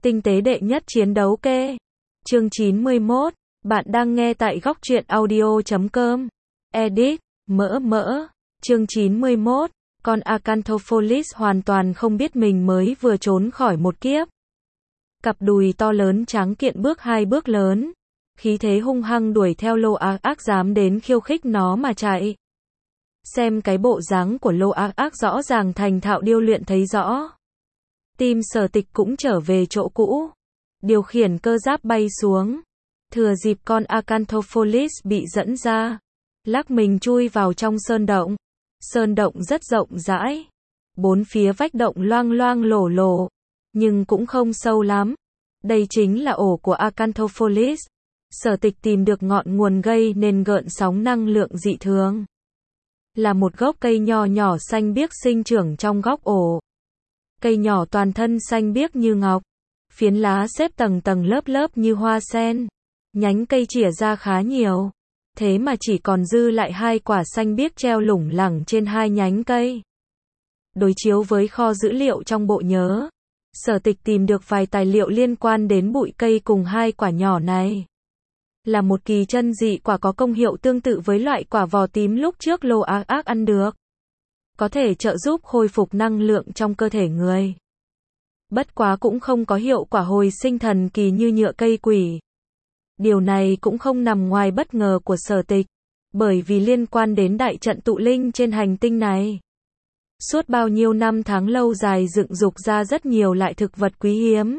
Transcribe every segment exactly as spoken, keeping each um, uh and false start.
Tinh tế đệ nhất chiến đấu kê. Chương chín mươi mốt. Bạn đang nghe tại góc truyện audio chấm com. Edit. Mỡ mỡ. Chương chín mươi mốt. Con Acanthophyllis hoàn toàn không biết mình mới vừa trốn khỏi một kiếp. Cặp đùi to lớn tráng kiện bước hai bước lớn. Khí thế hung hăng đuổi theo Lô Ác Ác, dám đến khiêu khích nó mà chạy. Xem cái bộ dáng của Lô Ác Ác rõ ràng thành thạo điêu luyện thấy rõ. Tim Sở Tịch cũng trở về chỗ cũ. Điều khiển cơ giáp bay xuống. Thừa dịp con Acanthophyllis bị dẫn ra. Lắc mình chui vào trong sơn động. Sơn động rất rộng rãi. Bốn phía vách động loang loang lổ lổ. Nhưng cũng không sâu lắm. Đây chính là ổ của Acanthophyllis. Sở Tịch tìm được ngọn nguồn gây nên gợn sóng năng lượng dị thường. Là một gốc cây nho nhỏ xanh biếc sinh trưởng trong góc ổ. Cây nhỏ toàn thân xanh biếc như ngọc. Phiến lá xếp tầng tầng lớp lớp như hoa sen. Nhánh cây chìa ra khá nhiều. Thế mà chỉ còn dư lại hai quả xanh biếc treo lủng lẳng trên hai nhánh cây. Đối chiếu với kho dữ liệu trong bộ nhớ, Sở Tịch tìm được vài tài liệu liên quan đến bụi cây cùng hai quả nhỏ này. Là một kỳ chân dị quả có công hiệu tương tự với loại quả vỏ tím lúc trước Lô Ác Ác ăn được. Có thể trợ giúp khôi phục năng lượng trong cơ thể người. Bất quá cũng không có hiệu quả hồi sinh thần kỳ như nhựa cây quỷ. Điều này cũng không nằm ngoài bất ngờ của Sở Tịch, bởi vì liên quan đến đại trận tụ linh trên hành tinh này. Suốt bao nhiêu năm tháng lâu dài dựng dục ra rất nhiều loại thực vật quý hiếm.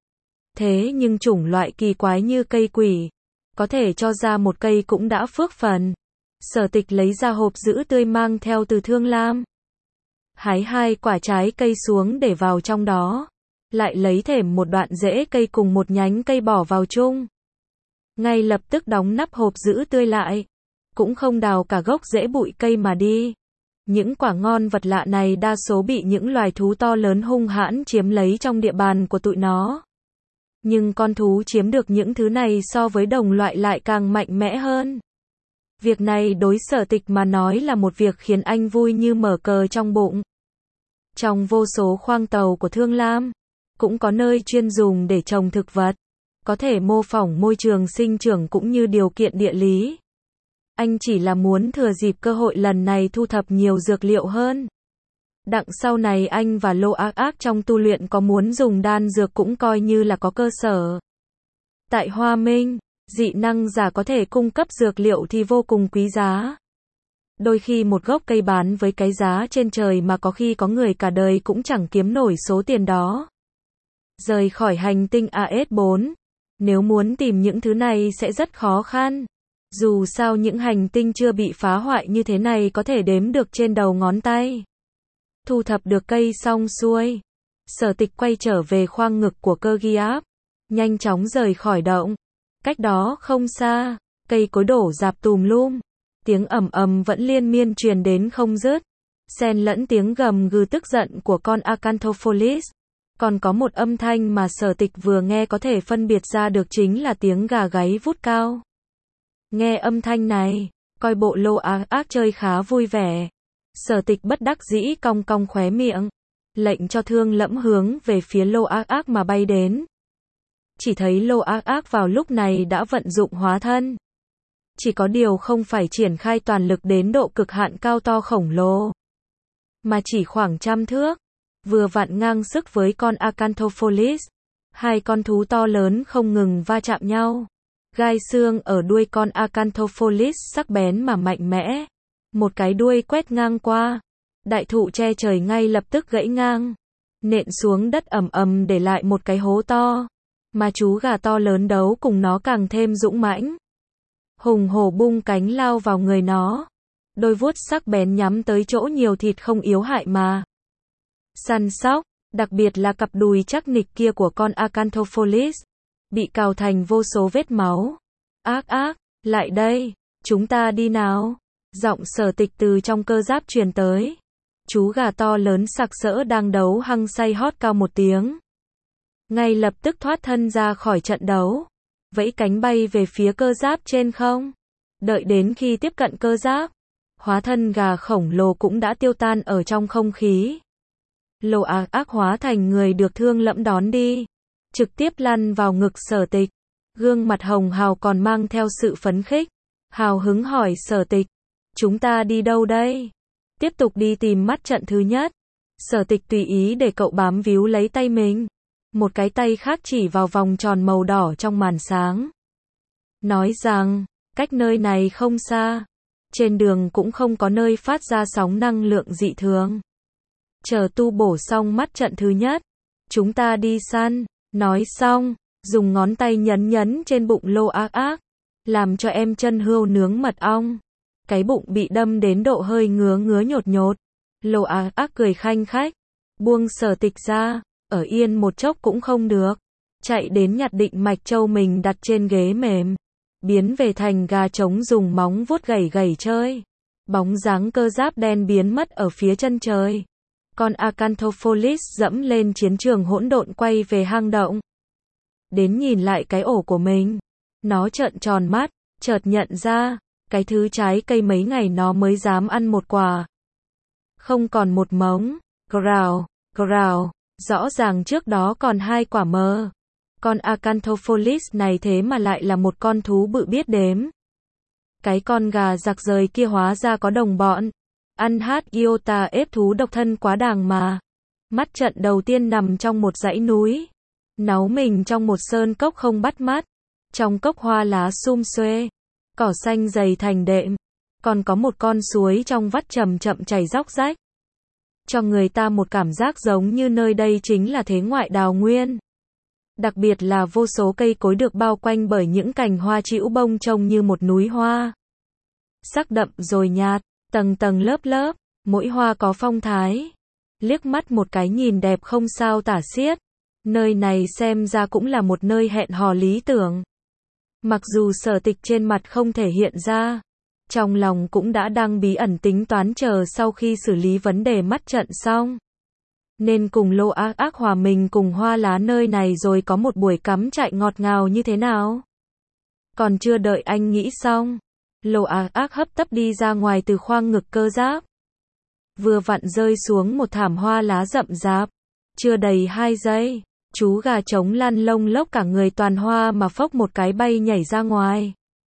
Thế nhưng chủng loại kỳ quái như cây quỷ, có thể cho ra một cây cũng đã phước phần. Sở Tịch lấy ra hộp giữ tươi mang theo từ Thương Lam. Hái hai quả trái cây xuống để vào trong đó. Lại lấy thềm một đoạn rễ cây cùng một nhánh cây bỏ vào chung. Ngay lập tức đóng nắp hộp giữ tươi lại. Cũng không đào cả gốc rễ bụi cây mà đi. Những quả ngon vật lạ này đa số bị những loài thú to lớn hung hãn chiếm lấy trong địa bàn của tụi nó. Nhưng con thú chiếm được những thứ này so với đồng loại lại càng mạnh mẽ hơn. Việc này đối Sở Tịch mà nói là một việc khiến anh vui như mở cờ trong bụng. Trong vô số khoang tàu của Thương Lam, cũng có nơi chuyên dùng để trồng thực vật, có thể mô phỏng môi trường sinh trưởng cũng như điều kiện địa lý. Anh chỉ là muốn thừa dịp cơ hội lần này thu thập nhiều dược liệu hơn. Đặng sau này anh và Lô Ác Ác trong tu luyện có muốn dùng đan dược cũng coi như là có cơ sở. Tại Hoa Minh, dị năng giả có thể cung cấp dược liệu thì vô cùng quý giá. Đôi khi một gốc cây bán với cái giá trên trời mà có khi có người cả đời cũng chẳng kiếm nổi số tiền đó. Rời khỏi hành tinh A S bốn, nếu muốn tìm những thứ này sẽ rất khó khăn. Dù sao những hành tinh chưa bị phá hoại như thế này có thể đếm được trên đầu ngón tay. Thu thập được cây xong xuôi, Sở Tịch quay trở về khoang ngực của cơ ghi áp, nhanh chóng rời khỏi động. Cách đó không xa, cây cối đổ rạp tùm lum, tiếng ầm ầm vẫn liên miên truyền đến không dứt, xen lẫn tiếng gầm gừ tức giận của con Acanthophyllis. Còn có một âm thanh mà Sở Tịch vừa nghe có thể phân biệt ra được chính là tiếng gà gáy vút cao. Nghe âm thanh này, coi bộ Lô Ác Ác chơi khá vui vẻ. Sở Tịch bất đắc dĩ cong cong khóe miệng, lệnh cho Thương Lẫm hướng về phía Lô Ác Ác mà bay đến. Chỉ thấy Lô Ác Ác vào lúc này đã vận dụng hóa thân. Chỉ có điều không phải triển khai toàn lực đến độ cực hạn cao to khổng lồ, mà chỉ khoảng trăm thước, vừa vặn ngang sức với con Acanthophyllis. Hai con thú to lớn không ngừng va chạm nhau. Gai xương ở đuôi con Acanthophyllis sắc bén mà mạnh mẽ. Một cái đuôi quét ngang qua, đại thụ che trời ngay lập tức gãy ngang, nện xuống đất ầm ầm để lại một cái hố to. Mà chú gà to lớn đấu cùng nó càng thêm dũng mãnh. Hùng hổ bung cánh lao vào người nó. Đôi vuốt sắc bén nhắm tới chỗ nhiều thịt không yếu hại mà săn sóc, đặc biệt là cặp đùi chắc nịch kia của con Acanthophyllis, bị cào thành vô số vết máu. Ác Ác, lại đây, chúng ta đi nào. Giọng Sở Tịch từ trong cơ giáp truyền tới. Chú gà to lớn sặc sỡ đang đấu hăng say hót cao một tiếng. Ngay lập tức thoát thân ra khỏi trận đấu. Vẫy cánh bay về phía cơ giáp trên không. Đợi đến khi tiếp cận cơ giáp, hóa thân gà khổng lồ cũng đã tiêu tan ở trong không khí. Lô Ác Ác hóa thành người được Thương Lẫm đón đi. trực tiếp lăn vào ngực Sở Tịch. Gương mặt hồng hào còn mang theo sự phấn khích. Hào hứng hỏi Sở Tịch, chúng ta đi đâu đây? Tiếp tục đi tìm mắt trận thứ nhất. Sở Tịch tùy ý để cậu bám víu lấy tay mình. Một cái tay khác chỉ vào vòng tròn màu đỏ trong màn sáng. Nói rằng, cách nơi này không xa. Trên đường cũng không có nơi phát ra sóng năng lượng dị thường. Chờ tu bổ xong mắt trận thứ nhất, chúng ta đi săn. Nói xong, dùng ngón tay nhấn nhấn trên bụng Lô Ác Ác, làm cho em chân hươu nướng mật ong. Cái bụng bị đâm đến độ hơi ngứa ngứa nhột nhột. Lô Ác Ác cười khanh khách, buông Sở Tịch ra, ở yên một chốc cũng không được. Chạy đến nhặt định mạch châu mình đặt trên ghế mềm, biến về thành gà trống dùng móng vuốt gẩy gẩy chơi. Bóng dáng cơ giáp đen biến mất ở phía chân trời. Con Acantopholis dẫm lên chiến trường hỗn độn quay về hang động. Đến nhìn lại cái ổ của mình. Nó trợn tròn mắt, chợt nhận ra, cái thứ trái cây mấy ngày nó mới dám ăn một quả. Không còn một mống. Growl, growl, rõ ràng trước đó còn hai quả mơ. Con Acantopholis này thế mà lại là một con thú bự biết đếm. Cái con gà giặc rời kia hóa ra có đồng bọn. Ăn hát iota ép thú độc thân quá đàng mà. Mắt trận đầu tiên nằm trong một dãy núi. Náu mình trong một sơn cốc không bắt mắt. Trong cốc hoa lá sum xuê. Cỏ xanh dày thành đệm. Còn có một con suối trong vắt chậm chậm chảy róc rách. Cho người ta một cảm giác giống như nơi đây chính là thế ngoại đào nguyên. Đặc biệt là vô số cây cối được bao quanh bởi những cành hoa trĩu bông trông như một núi hoa. Sắc đậm rồi nhạt, tầng tầng lớp lớp, mỗi hoa có phong thái. Liếc mắt một cái nhìn đẹp không sao tả xiết. Nơi này xem ra cũng là một nơi hẹn hò lý tưởng. Mặc dù Sở Tịch trên mặt không thể hiện ra, trong lòng cũng đã đang bí ẩn tính toán chờ sau khi xử lý vấn đề mắt trận xong. Nên cùng Lô Ác Ác hòa mình cùng hoa lá nơi này rồi có một buổi cắm trại ngọt ngào như thế nào. Còn chưa đợi anh nghĩ xong, Lô Ác Ác hấp tấp đi ra ngoài từ khoang ngực cơ giáp. Vừa vặn rơi xuống một thảm hoa lá rậm rạp. Chưa đầy hai giây, chú gà trống lăn lông lốc cả người toàn hoa mà phốc một cái bay nhảy ra ngoài.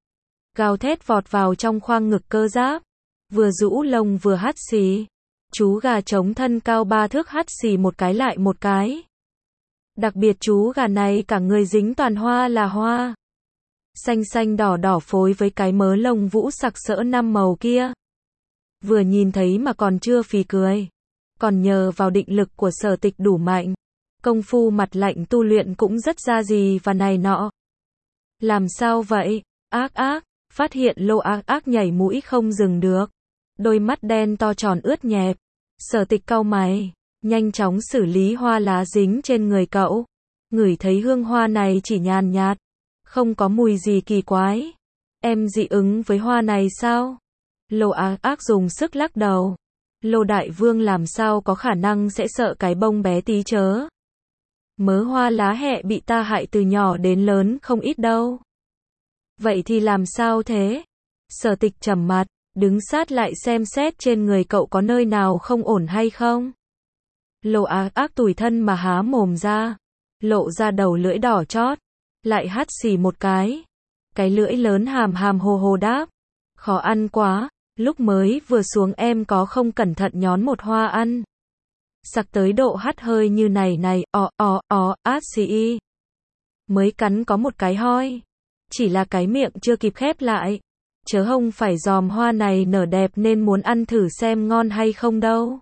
Gào thét vọt vào trong khoang ngực cơ giáp. Vừa rũ lông vừa hắt xì. Chú gà trống thân cao ba thước hắt xì một cái lại một cái. Đặc biệt chú gà này cả người dính toàn hoa là hoa. Xanh xanh đỏ đỏ phối với cái mớ lông vũ sặc sỡ năm màu kia. Vừa nhìn thấy mà còn chưa phì cười. Còn nhờ vào định lực của Sở Tịch đủ mạnh. Công phu mặt lạnh tu luyện cũng rất ra gì và này nọ. Làm sao vậy? Ác Ác, phát hiện Lô Ác Ác nhảy mũi không dừng được. Đôi mắt đen to tròn ướt nhẹp. Sở Tịch cau mày, nhanh chóng xử lý hoa lá dính trên người cậu. Ngửi thấy hương hoa này chỉ nhàn nhạt, không có mùi gì kỳ quái. Em dị ứng với hoa này sao? Lô Ác Ác dùng sức lắc đầu. Lô Đại Vương làm sao có khả năng sẽ sợ cái bông bé tí chớ. Mớ hoa lá hẹ bị ta hại từ nhỏ đến lớn không ít đâu. Vậy thì làm sao thế? Sở Tịch trầm mặt, đứng sát lại xem xét trên người cậu có nơi nào không ổn hay không. Lô Ác Ác tủi thân mà há mồm ra, lộ ra đầu lưỡi đỏ chót, lại hắt xì một cái. Cái lưỡi lớn hàm hàm hồ hồ đáp, khó ăn quá, lúc mới vừa xuống em có không cẩn thận nhón một hoa ăn. Sặc tới độ hắt hơi như này này, o o o, át xì. Mới cắn có một cái hoi, chỉ là cái miệng chưa kịp khép lại. Chớ không phải dòm hoa này nở đẹp nên muốn ăn thử xem ngon hay không đâu.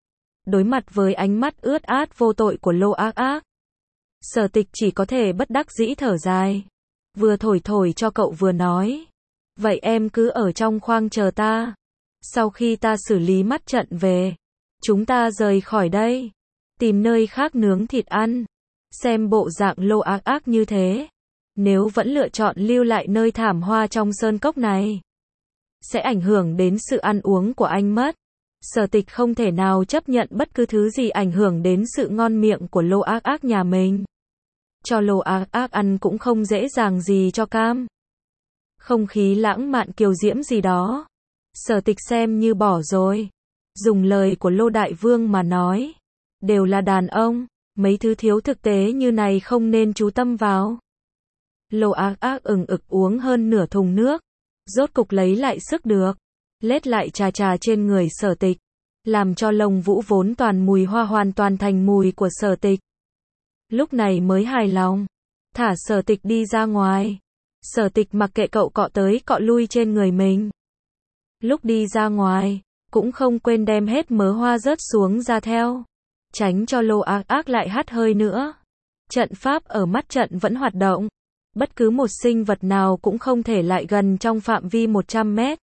Đối mặt với ánh mắt ướt át vô tội của Lô Ác Ác, Sở Tịch chỉ có thể bất đắc dĩ thở dài. Vừa thổi thổi cho cậu vừa nói. Vậy em cứ ở trong khoang chờ ta. Sau khi ta xử lý mắt trận về, chúng ta rời khỏi đây. Tìm nơi khác nướng thịt ăn. Xem bộ dạng Lô Ác Ác như thế. Nếu vẫn lựa chọn lưu lại nơi thảm hoa trong sơn cốc này, sẽ ảnh hưởng đến sự ăn uống của anh mất. Sở Tịch không thể nào chấp nhận bất cứ thứ gì ảnh hưởng đến sự ngon miệng của Lô Ác Ác nhà mình. Cho Lô Ác Ác ăn cũng không dễ dàng gì cho cam. Không khí lãng mạn kiều diễm gì đó, Sở Tịch xem như bỏ rồi. Dùng lời của Lô Đại Vương mà nói, đều là đàn ông, mấy thứ thiếu thực tế như này không nên chú tâm vào. Lô Ác Ác ừng ực uống hơn nửa thùng nước, rốt cục lấy lại sức được, lết lại chà chà trên người Sở Tịch, làm cho lông vũ vốn toàn mùi hoa hoàn toàn thành mùi của Sở Tịch. Lúc này mới hài lòng, thả Sở Tịch đi ra ngoài. Sở Tịch mặc kệ cậu cọ tới cọ lui trên người mình. Lúc đi ra ngoài, cũng không quên đem hết mớ hoa rớt xuống ra theo, tránh cho Lô Ác Ác lại hắt hơi nữa. Trận pháp ở mắt trận vẫn hoạt động, bất cứ một sinh vật nào cũng không thể lại gần trong phạm vi một trăm mét.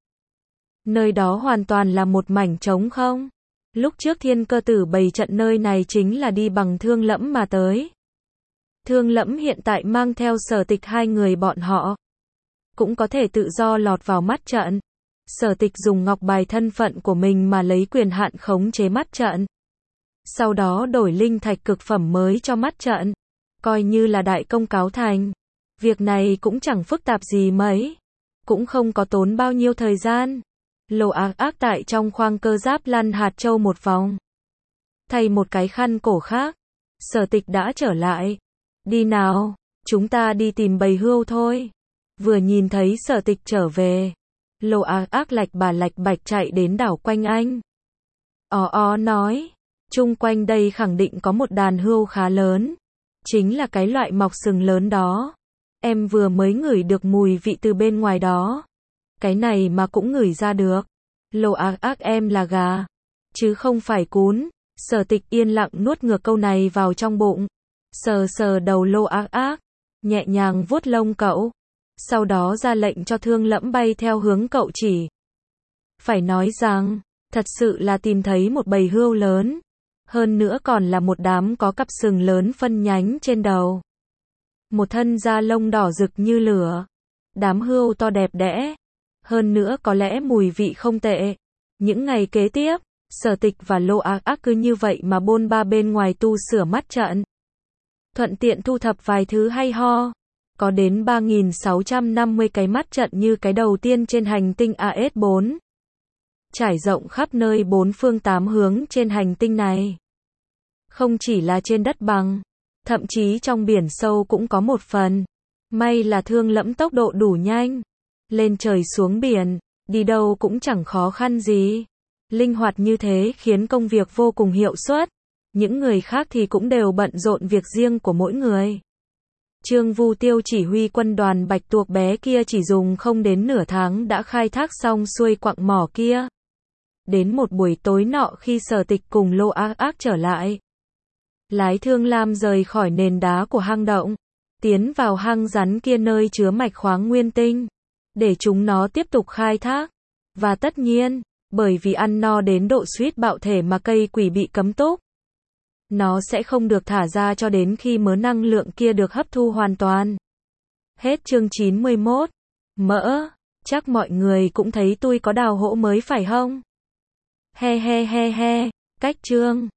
Nơi đó hoàn toàn là một mảnh trống không. Lúc trước Thiên Cơ Tử bày trận nơi này chính là đi bằng Thương Lẫm mà tới. Thương Lẫm hiện tại mang theo Sở Tịch hai người bọn họ, cũng có thể tự do lọt vào mắt trận. Sở Tịch dùng ngọc bài thân phận của mình mà lấy quyền hạn khống chế mắt trận, sau đó đổi linh thạch cực phẩm mới cho mắt trận, coi như là đại công cáo thành. Việc này cũng chẳng phức tạp gì mấy, cũng không có tốn bao nhiêu thời gian. Lô Ác Ác tại trong khoang cơ giáp lăn hạt châu một vòng, thay một cái khăn cổ khác. Sở Tịch đã trở lại. Đi nào, chúng ta đi tìm bầy hươu thôi. Vừa nhìn thấy Sở Tịch trở về, Lô Ác Ác lạch bà lạch bạch chạy đến đảo quanh anh. Ó ó nói, chung quanh đây khẳng định có một đàn hươu khá lớn, chính là cái loại mọc sừng lớn đó. Em vừa mới ngửi được mùi vị từ bên ngoài đó. Cái này mà cũng ngửi ra được. Lô Ác Ác em là gà, chứ không phải cún. Sở Tịch yên lặng nuốt ngược câu này vào trong bụng. Sờ sờ đầu Lô Ác Ác, nhẹ nhàng vuốt lông cậu, sau đó ra lệnh cho Thương Lẫm bay theo hướng cậu chỉ. Phải nói rằng, thật sự là tìm thấy một bầy hươu lớn, hơn nữa còn là một đám có cặp sừng lớn phân nhánh trên đầu, một thân da lông đỏ rực như lửa. Đám hươu to đẹp đẽ, hơn nữa có lẽ mùi vị không tệ. Những ngày kế tiếp, Sở Tịch và Lô Ác Ác cứ như vậy mà bôn ba bên ngoài tu sửa mắt trận, thuận tiện thu thập vài thứ hay ho. Có đến ba nghìn sáu trăm năm mươi cái mắt trận như cái đầu tiên trên hành tinh A S bốn, trải rộng khắp nơi bốn phương tám hướng trên hành tinh này. Không chỉ là trên đất bằng, thậm chí trong biển sâu cũng có một phần. May là Thương Lẫm tốc độ đủ nhanh, lên trời xuống biển, đi đâu cũng chẳng khó khăn gì. Linh hoạt như thế khiến công việc vô cùng hiệu suất. Những người khác thì cũng đều bận rộn việc riêng của mỗi người. Trương Vu Tiêu chỉ huy quân đoàn bạch tuộc bé kia chỉ dùng không đến nửa tháng đã khai thác xong xuôi quặng mỏ kia. Đến một buổi tối nọ khi Sở Tịch cùng Lô Ác Ác trở lại, lái Thương Lam rời khỏi nền đá của hang động, tiến vào hang rắn kia nơi chứa mạch khoáng nguyên tinh, để chúng nó tiếp tục khai thác. Và tất nhiên, bởi vì ăn no đến độ suýt bạo thể mà cây quỷ bị cấm túc, nó sẽ không được thả ra cho đến khi mớ năng lượng kia được hấp thu hoàn toàn. Hết chương chín mươi mốt. Mỡ, chắc mọi người cũng thấy tôi có đào hỗ mới phải không? He he he he, cách chương.